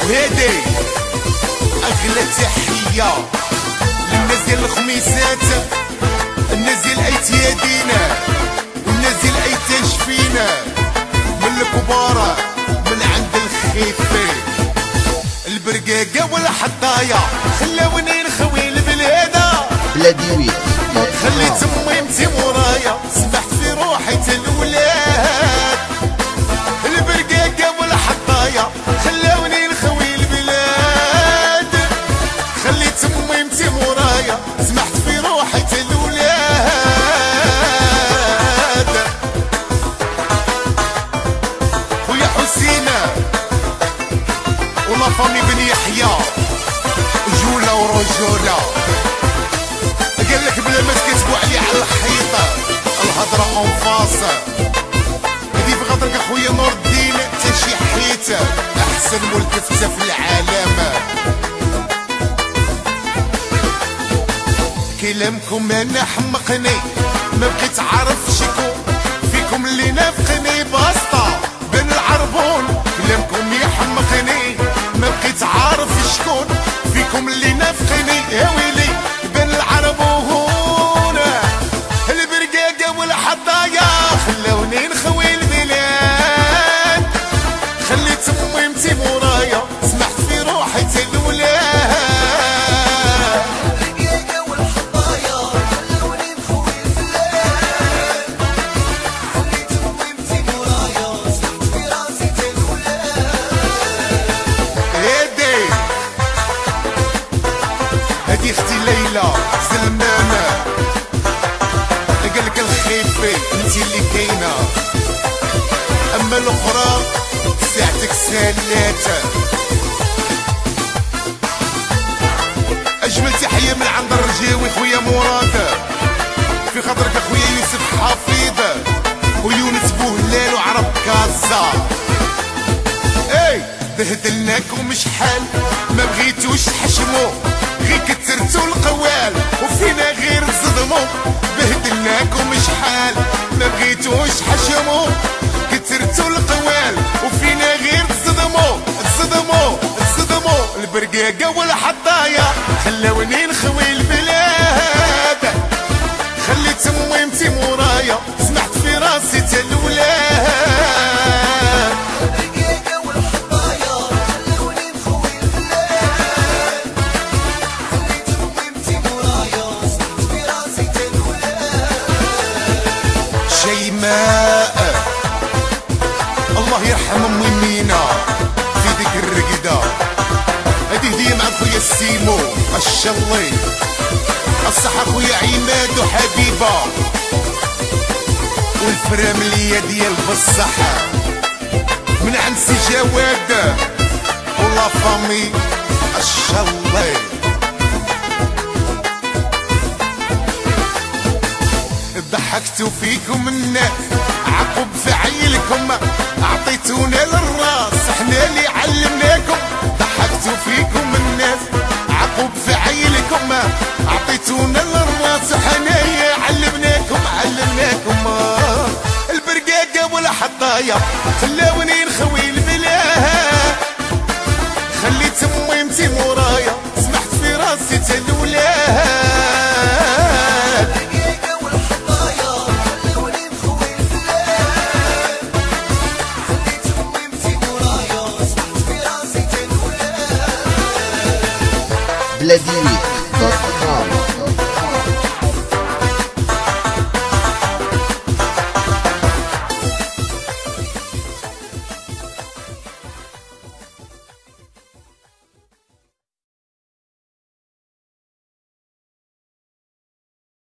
وهادي اغلى تحية للناس ديال الخميسات، الناس ديال ايتيادينا، والناس ديال ايتاشفينا، من الكبارة من عند الخيفي البرقاقة والحطايا، خلاوني نخوي البلادة بلاديوي. خليت ميمتي مورايا، سمحت في روحي الولاد البرقاقة والحطايا، خلاوني نخوي البلاد، خليت ميمتي مورايا، سمحت في روحي الولاد. خويا حسينة ولا فامي بن يحيى، جولة ورجولة، قالك بلا ما تكتبو عليه على الحيطة الهضرة انفاصة، هدي في غدرك اخويا نور الدين تا شي حيتة، احسن ملتفتة في العالم. كلامكم انا حمقني، ما بقيت عارف شكون فيكم اللي نافقني، باسطة بن العربون، كلامكم يحمقني، ما بقيت عارف شكون فيكم اللي نافقني، يا ويلي بن العربون البرقاقة والحطايا، خلوني نخوي البلاد، خليت ميمتي مورايا، سمحت في روحي الولاد. البرقاقة والحطايا خلوني نخوي البلاد، خليت ميمتي مورايا، سمحت في راسي الولاد. هادي هادي اختي ليلى زلمانة، قالك الخيفي انتي اللي كاينة، اما الاخرى ساعتك سالاتة. اجمل تحية من عند الرجاوي خويا مراد، في خاطرك اخويا يوسف حفيظ ويونس بوهلال وعرب كازا. اي بهدلناكم شحال ما بغيتوش تحشمو، غير كترتو القوال وفينا غير تصدمو، بهدلناكم شحال ما بغيتوش تحشمو، كترتو القوال وفينا غير تصدمو، تصدمو البرقاقة والحطايا، خلاوني نخوي البلاد، خليت ميمتي مورايا، سمحت في راسي تا الولاد. البرقاقة والحطايا خلوني نخوي البلاد، خليت ميمتي مورايا، سمحت في راسي الولاد. شيماء الله يرحم امي مينا في ديك الرقدة، هدي هدية مع خويا السيمو الشلي، الصحة خويا عماد وحبيبة، والفراملية ديال بالصحة من عند سي جواد ولا فامي الشلي. ضحكتوا فيكم الناس عقب فعيلكم، اعطيتونا للراس احنا اللي علمناكم، ضحكتوا فيكم الناس عقب فعيلكم، اعطيتونا للراس احنا اللي علمناكم. البرقاقة والحطايا خلاوني نخوي البلاد، خليت ميمتي مورايا، سمحت في راسي تا الولاد. البرقاقة والحطايا خلوني نخوي البلاد، خليت ميمتي مورايا، سمحت في راسي الولاد. بلاديوي.com